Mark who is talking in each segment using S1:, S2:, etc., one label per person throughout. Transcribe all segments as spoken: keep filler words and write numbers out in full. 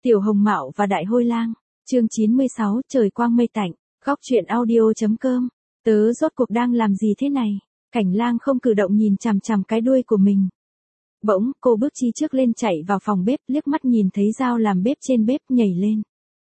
S1: Tiểu Hồng Mạo và Đại Hôi Lang, chương chín mươi sáu, trời quang mây tạnh, góc truyện audio.com. Tớ rốt cuộc đang làm gì thế này? Cảnh Lang không cử động nhìn chằm chằm cái đuôi của mình. Bỗng, cô bước chi trước lên chạy vào phòng bếp, liếc mắt nhìn thấy dao làm bếp trên bếp, nhảy lên.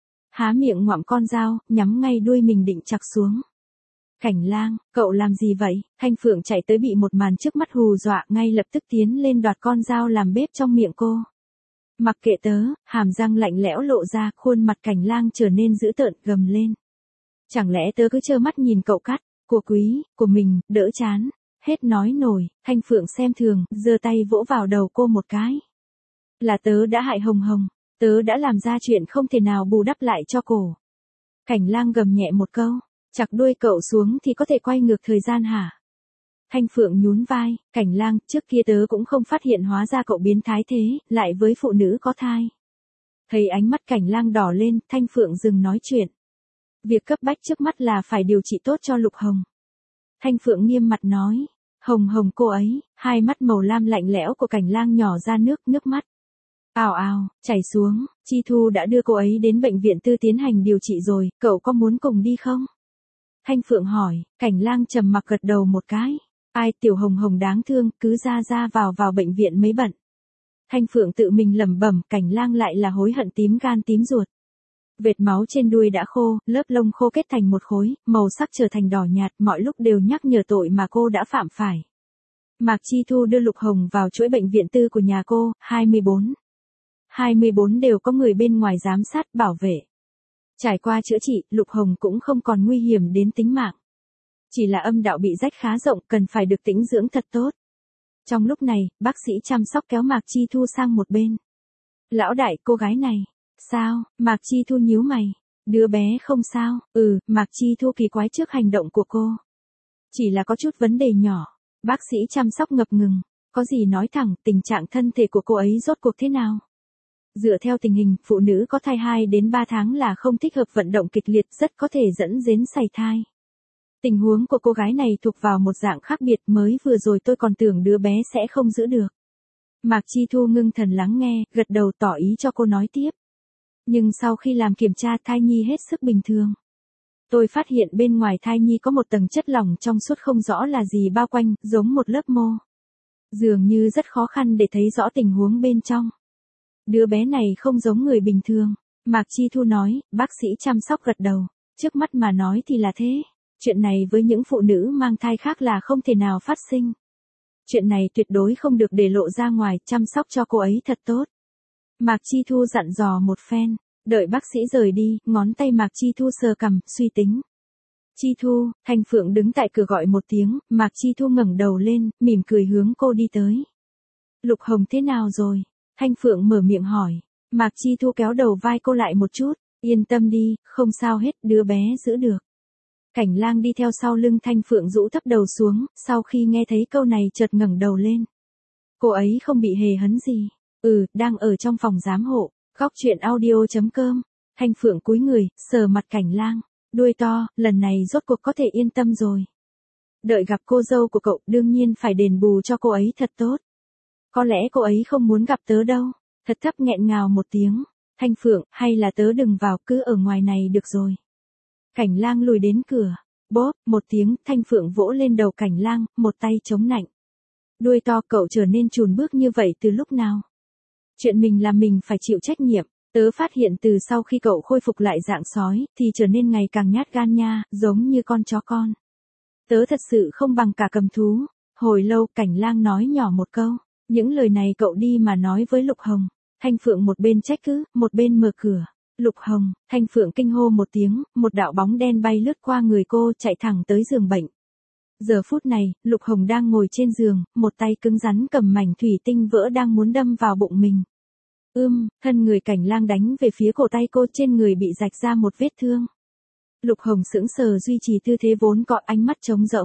S1: Há miệng ngoạm con dao, nhắm ngay đuôi mình định chặt xuống. Cảnh Lang, cậu làm gì vậy? Thanh Phượng chạy tới bị một màn trước mắt hù dọa, ngay lập tức tiến lên đoạt con dao làm bếp trong miệng cô. Mặc kệ tớ, hàm răng lạnh lẽo lộ ra, khuôn mặt Cảnh Lang trở nên dữ tợn, gầm lên. Chẳng lẽ tớ cứ trơ mắt nhìn cậu cắt, của quý, của mình, đỡ chán, hết nói nổi. Thanh Phượng xem thường, giơ tay vỗ vào đầu cô một cái. Là tớ đã hại Hồng Hồng, tớ đã làm ra chuyện không thể nào bù đắp lại cho cổ. Cảnh Lang gầm nhẹ một câu, chặt đuôi cậu xuống thì có thể quay ngược thời gian hả? Thanh Phượng nhún vai, Cảnh Lang, trước kia tớ cũng không phát hiện hóa ra cậu biến thái thế, lại với phụ nữ có thai. Thấy ánh mắt Cảnh Lang đỏ lên, Thanh Phượng dừng nói chuyện. Việc cấp bách trước mắt là phải điều trị tốt cho Lục Hồng. Thanh Phượng nghiêm mặt nói, Hồng Hồng cô ấy, hai mắt màu lam lạnh lẽo của Cảnh Lang nhỏ ra nước, nước mắt. Ào ào, chảy xuống, Chi Thu đã đưa cô ấy đến bệnh viện tư tiến hành điều trị rồi, cậu có muốn cùng đi không? Thanh Phượng hỏi, Cảnh Lang trầm mặc gật đầu một cái. Ai, Tiểu Hồng Hồng đáng thương, cứ ra ra vào vào bệnh viện mấy bận. Thanh Phượng tự mình lẩm bẩm, Cảnh Lang lại là hối hận tím gan tím ruột. Vệt máu trên đuôi đã khô, lớp lông khô kết thành một khối, màu sắc trở thành đỏ nhạt, mọi lúc đều nhắc nhở tội mà cô đã phạm phải. Mạc Chi Thu đưa Lục Hồng vào chuỗi bệnh viện tư của nhà cô, hai mươi bốn. hai mươi bốn đều có người bên ngoài giám sát, bảo vệ. Trải qua chữa trị, Lục Hồng cũng không còn nguy hiểm đến tính mạng. Chỉ là âm đạo bị rách khá rộng, cần phải được tĩnh dưỡng thật tốt. Trong lúc này, bác sĩ chăm sóc kéo Mạc Chi Thu sang một bên. Lão đại, cô gái này. Sao? Mạc Chi Thu nhíu mày. Đứa bé không sao. Ừ, Mạc Chi Thu kỳ quái trước hành động của cô. Chỉ là có chút vấn đề nhỏ. Bác sĩ chăm sóc ngập ngừng. Có gì nói thẳng, tình trạng thân thể của cô ấy rốt cuộc thế nào? Dựa theo tình hình, phụ nữ có thai hai đến ba tháng là không thích hợp vận động kịch liệt, rất có thể dẫn đến sảy thai. Tình huống của cô gái này thuộc vào một dạng khác biệt, mới vừa rồi tôi còn tưởng đứa bé sẽ không giữ được. Mạc Chi Thu ngưng thần lắng nghe, gật đầu tỏ ý cho cô nói tiếp. Nhưng sau khi làm kiểm tra, thai nhi hết sức bình thường. Tôi phát hiện bên ngoài thai nhi có một tầng chất lỏng trong suốt không rõ là gì bao quanh, giống một lớp mô. Dường như rất khó khăn để thấy rõ tình huống bên trong. Đứa bé này không giống người bình thường. Mạc Chi Thu nói, bác sĩ chăm sóc gật đầu. Trước mắt mà nói thì là thế. Chuyện này với những phụ nữ mang thai khác là không thể nào phát sinh. Chuyện này tuyệt đối không được để lộ ra ngoài, chăm sóc cho cô ấy thật tốt. Mạc Chi Thu dặn dò một phen, đợi bác sĩ rời đi, ngón tay Mạc Chi Thu sờ cằm, suy tính. Chi Thu, Thanh Phượng đứng tại cửa gọi một tiếng, Mạc Chi Thu ngẩng đầu lên, mỉm cười hướng cô đi tới. Lục Hồng thế nào rồi? Thanh Phượng mở miệng hỏi. Mạc Chi Thu kéo đầu vai cô lại một chút, yên tâm đi, không sao hết, đứa bé giữ được. Cảnh Lang đi theo sau lưng Thanh Phượng rũ thấp đầu xuống, sau khi nghe thấy câu này chợt ngẩng đầu lên. Cô ấy không bị hề hấn gì. Ừ, đang ở trong phòng giám hộ, góc truyện audio.com. Thanh Phượng cúi người, sờ mặt Cảnh Lang, đuôi to, lần này rốt cuộc có thể yên tâm rồi. Đợi gặp cô dâu của cậu, đương nhiên phải đền bù cho cô ấy thật tốt. Có lẽ cô ấy không muốn gặp tớ đâu. Thật thấp nghẹn ngào một tiếng. Thanh Phượng, hay là tớ đừng vào, cứ ở ngoài này được rồi. Cảnh Lang lùi đến cửa. Bóp, một tiếng, Thanh Phượng vỗ lên đầu Cảnh Lang, một tay chống nạnh. Đuôi to, cậu trở nên chùn bước như vậy từ lúc nào? Chuyện mình làm mình phải chịu trách nhiệm. Tớ phát hiện từ sau khi cậu khôi phục lại dạng sói, thì trở nên ngày càng nhát gan nha, giống như con chó con. Tớ thật sự không bằng cả cầm thú. Hồi lâu, Cảnh Lang nói nhỏ một câu. Những lời này cậu đi mà nói với Lục Hồng. Thanh Phượng một bên trách cứ, một bên mở cửa. Lục Hồng, Thanh Phượng kinh hô một tiếng, một đạo bóng đen bay lướt qua người cô, chạy thẳng tới giường bệnh. Giờ phút này, Lục Hồng đang ngồi trên giường, một tay cứng rắn cầm mảnh thủy tinh vỡ đang muốn đâm vào bụng mình. Ưm, thân người Cảnh Lang đánh về phía cổ tay cô, trên người bị rạch ra một vết thương. Lục Hồng sững sờ duy trì tư thế vốn có, ánh mắt trống rỗng.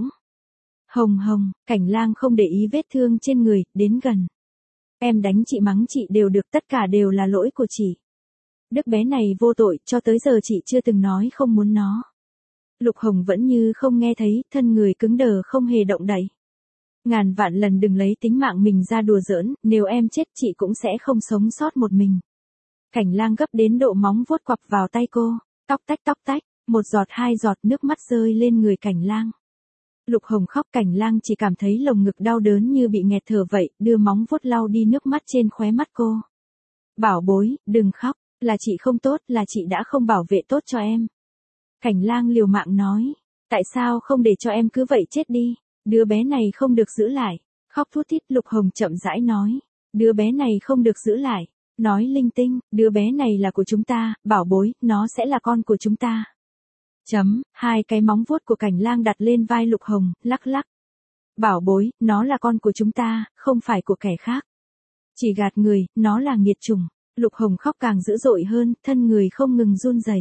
S1: Hồng Hồng, Cảnh Lang không để ý vết thương trên người, đến gần. Em đánh chị mắng chị đều được, tất cả đều là lỗi của chị. Đứa bé này vô tội, cho tới giờ chị chưa từng nói không muốn nó. Lục Hồng vẫn như không nghe thấy, thân người cứng đờ không hề động đậy. Ngàn vạn lần đừng lấy tính mạng mình ra đùa giỡn, nếu em chết chị cũng sẽ không sống sót một mình. Cảnh Lang gấp đến độ móng vuốt quặp vào tay cô, tóc tách tóc tách, một giọt hai giọt nước mắt rơi lên người Cảnh Lang. Lục Hồng khóc, Cảnh Lang chỉ cảm thấy lồng ngực đau đớn như bị nghẹt thở vậy, đưa móng vuốt lau đi nước mắt trên khóe mắt cô. Bảo bối, đừng khóc, là chị không tốt, là chị đã không bảo vệ tốt cho em. Cảnh Lang liều mạng nói, tại sao không để cho em cứ vậy chết đi, đứa bé này không được giữ lại. Khóc thút thít, Lục Hồng chậm rãi nói, đứa bé này không được giữ lại. Nói linh tinh, đứa bé này là của chúng ta, bảo bối, nó sẽ là con của chúng ta. Chấm, hai cái móng vuốt của Cảnh Lang đặt lên vai Lục Hồng, lắc lắc. Bảo bối, nó là con của chúng ta, không phải của kẻ khác. Chỉ gạt người, nó là nghiệt chủng. Lục Hồng khóc càng dữ dội hơn, thân người không ngừng run rẩy.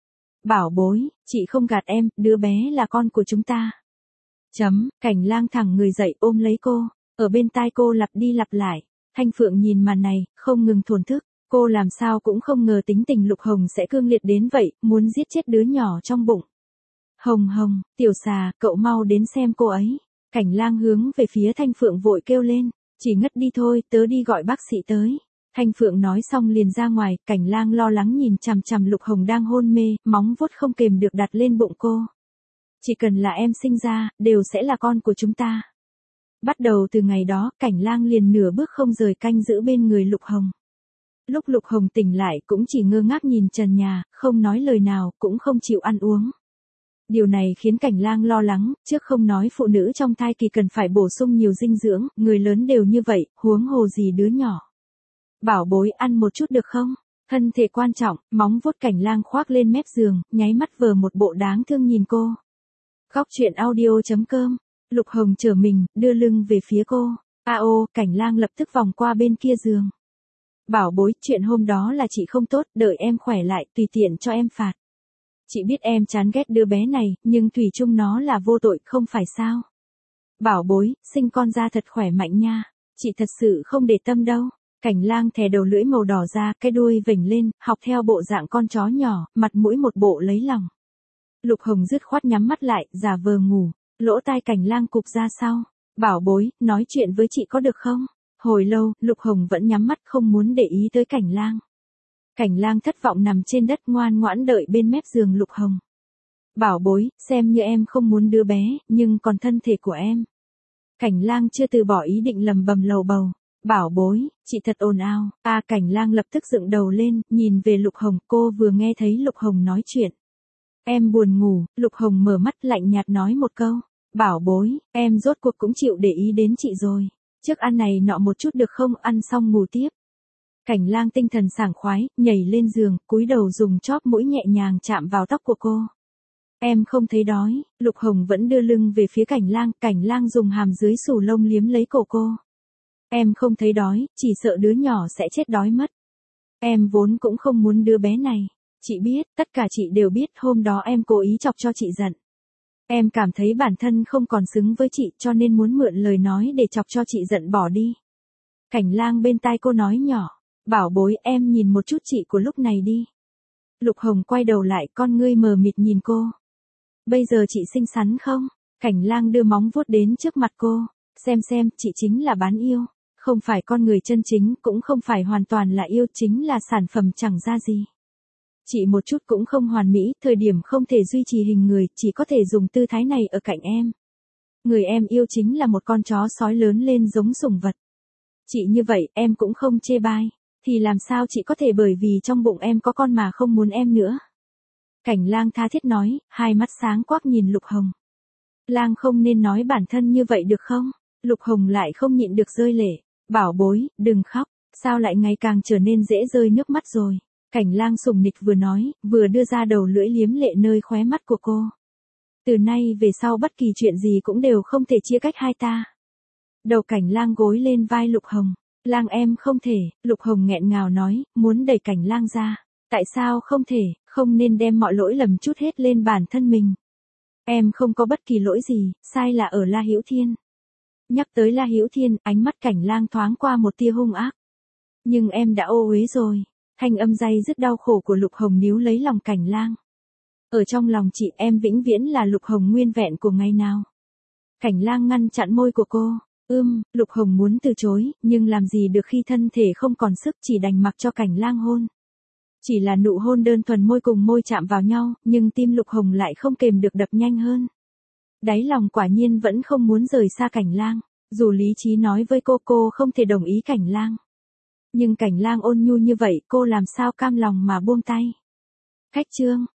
S1: Bảo bối, chị không gạt em, đứa bé là con của chúng ta. Chấm, Cảnh Lang thẳng người dậy ôm lấy cô, ở bên tai cô lặp đi lặp lại. Thanh Phượng nhìn màn này, không ngừng thổn thức, cô làm sao cũng không ngờ tính tình Lục Hồng sẽ cương liệt đến vậy, muốn giết chết đứa nhỏ trong bụng. Hồng Hồng, tiểu xà, cậu mau đến xem cô ấy. Cảnh Lang hướng về phía Thanh Phượng vội kêu lên, chỉ ngất đi thôi, tớ đi gọi bác sĩ tới. Thanh Phượng nói xong liền ra ngoài, Cảnh Lang lo lắng nhìn chằm chằm Lục Hồng đang hôn mê, móng vuốt không kềm được đặt lên bụng cô. Chỉ cần là em sinh ra, đều sẽ là con của chúng ta. Bắt đầu từ ngày đó, Cảnh Lang liền nửa bước không rời canh giữ bên người Lục Hồng. Lúc Lục Hồng tỉnh lại cũng chỉ ngơ ngác nhìn trần nhà, không nói lời nào, cũng không chịu ăn uống. Điều này khiến Cảnh Lang lo lắng, trước không nói phụ nữ trong thai kỳ cần phải bổ sung nhiều dinh dưỡng, người lớn đều như vậy, huống hồ gì đứa nhỏ. Bảo bối, ăn một chút được không? Thân thể quan trọng, móng vuốt Cảnh Lang khoác lên mép giường, nháy mắt vờ một bộ đáng thương nhìn cô. Góc truyện audio chấm com. Lục Hồng trở mình, đưa lưng về phía cô. A ô, Cảnh Lang lập tức vòng qua bên kia giường. Bảo bối, chuyện hôm đó là chị không tốt, đợi em khỏe lại, tùy tiện cho em phạt. Chị biết em chán ghét đứa bé này, nhưng thủy chung nó là vô tội, không phải sao? Bảo bối, sinh con ra thật khỏe mạnh nha. Chị thật sự không để tâm đâu. Cảnh Lang thè đầu lưỡi màu đỏ ra, cái đuôi vểnh lên, học theo bộ dạng con chó nhỏ, mặt mũi một bộ lấy lòng. Lục Hồng dứt khoát nhắm mắt lại, giả vờ ngủ. Lỗ tai Cảnh Lang cụp ra sau. Bảo bối, nói chuyện với chị có được không? Hồi lâu, Lục Hồng vẫn nhắm mắt không muốn để ý tới Cảnh Lang. Cảnh Lang thất vọng nằm trên đất ngoan ngoãn đợi bên mép giường Lục Hồng. Bảo bối, xem như em không muốn đứa bé, nhưng còn thân thể của em. Cảnh Lang chưa từ bỏ ý định lầm bầm lầu bầu. Bảo bối, chị thật ồn ào. À, Cảnh Lang lập tức dựng đầu lên, nhìn về Lục Hồng, cô vừa nghe thấy Lục Hồng nói chuyện. Em buồn ngủ, Lục Hồng mở mắt lạnh nhạt nói một câu. Bảo bối, em rốt cuộc cũng chịu để ý đến chị rồi. Trước ăn này nọ một chút được không, ăn xong ngủ tiếp. Cảnh Lang tinh thần sảng khoái, nhảy lên giường, cúi đầu dùng chóp mũi nhẹ nhàng chạm vào tóc của cô. Em không thấy đói, Lục Hồng vẫn đưa lưng về phía Cảnh Lang, Cảnh Lang dùng hàm dưới xù lông liếm lấy cổ cô. Em không thấy đói, chỉ sợ đứa nhỏ sẽ chết đói mất. Em vốn cũng không muốn đứa bé này. Chị biết, tất cả chị đều biết, hôm đó em cố ý chọc cho chị giận. Em cảm thấy bản thân không còn xứng với chị, cho nên muốn mượn lời nói để chọc cho chị giận bỏ đi. Cảnh Lang bên tai cô nói nhỏ, bảo bối, em nhìn một chút chị của lúc này đi. Lục Hồng quay đầu lại, con ngươi mờ mịt nhìn cô. Bây giờ chị xinh xắn không? Cảnh Lang đưa móng vuốt đến trước mặt cô. Xem xem, chị chính là bán yêu. Không phải con người chân chính, cũng không phải hoàn toàn là yêu, chính là sản phẩm chẳng ra gì. Chị một chút cũng không hoàn mỹ, thời điểm không thể duy trì hình người, chỉ có thể dùng tư thái này ở cạnh em. Người em yêu chính là một con chó sói lớn lên giống sủng vật. Chị như vậy, em cũng không chê bai. Thì làm sao chị có thể bởi vì trong bụng em có con mà không muốn em nữa? Cảnh Lang tha thiết nói, hai mắt sáng quắc nhìn Lục Hồng. Lang không nên nói bản thân như vậy được không? Lục Hồng lại không nhịn được rơi lệ. Bảo bối, đừng khóc, sao lại ngày càng trở nên dễ rơi nước mắt rồi? Cảnh Lang sùng nịch vừa nói, vừa đưa ra đầu lưỡi liếm lệ nơi khóe mắt của cô. Từ nay về sau bất kỳ chuyện gì cũng đều không thể chia cách hai ta. Đầu Cảnh Lang gối lên vai Lục Hồng. Lang em không thể, Lục Hồng nghẹn ngào nói, muốn đẩy Cảnh Lang ra. Tại sao không thể, không nên đem mọi lỗi lầm chút hết lên bản thân mình. Em không có bất kỳ lỗi gì, sai là ở La Hữu Thiên. Nhắc tới La Hữu Thiên, ánh mắt Cảnh Lang thoáng qua một tia hung ác. Nhưng em đã ô uế rồi. Thanh âm day dứt đau khổ của Lục Hồng níu lấy lòng Cảnh Lang. Ở trong lòng chị, em vĩnh viễn là Lục Hồng nguyên vẹn của ngày nào. Cảnh Lang ngăn chặn môi của cô. Ưm, Lục Hồng muốn từ chối, nhưng làm gì được khi thân thể không còn sức, chỉ đành mặc cho Cảnh Lang hôn. Chỉ là nụ hôn đơn thuần môi cùng môi chạm vào nhau, nhưng tim Lục Hồng lại không kềm được đập nhanh hơn. Đáy lòng quả nhiên vẫn không muốn rời xa Cảnh Lang, dù lý trí nói với cô cô không thể đồng ý Cảnh Lang. Nhưng Cảnh Lang ôn nhu như vậy cô làm sao cam lòng mà buông tay. Khách Trương,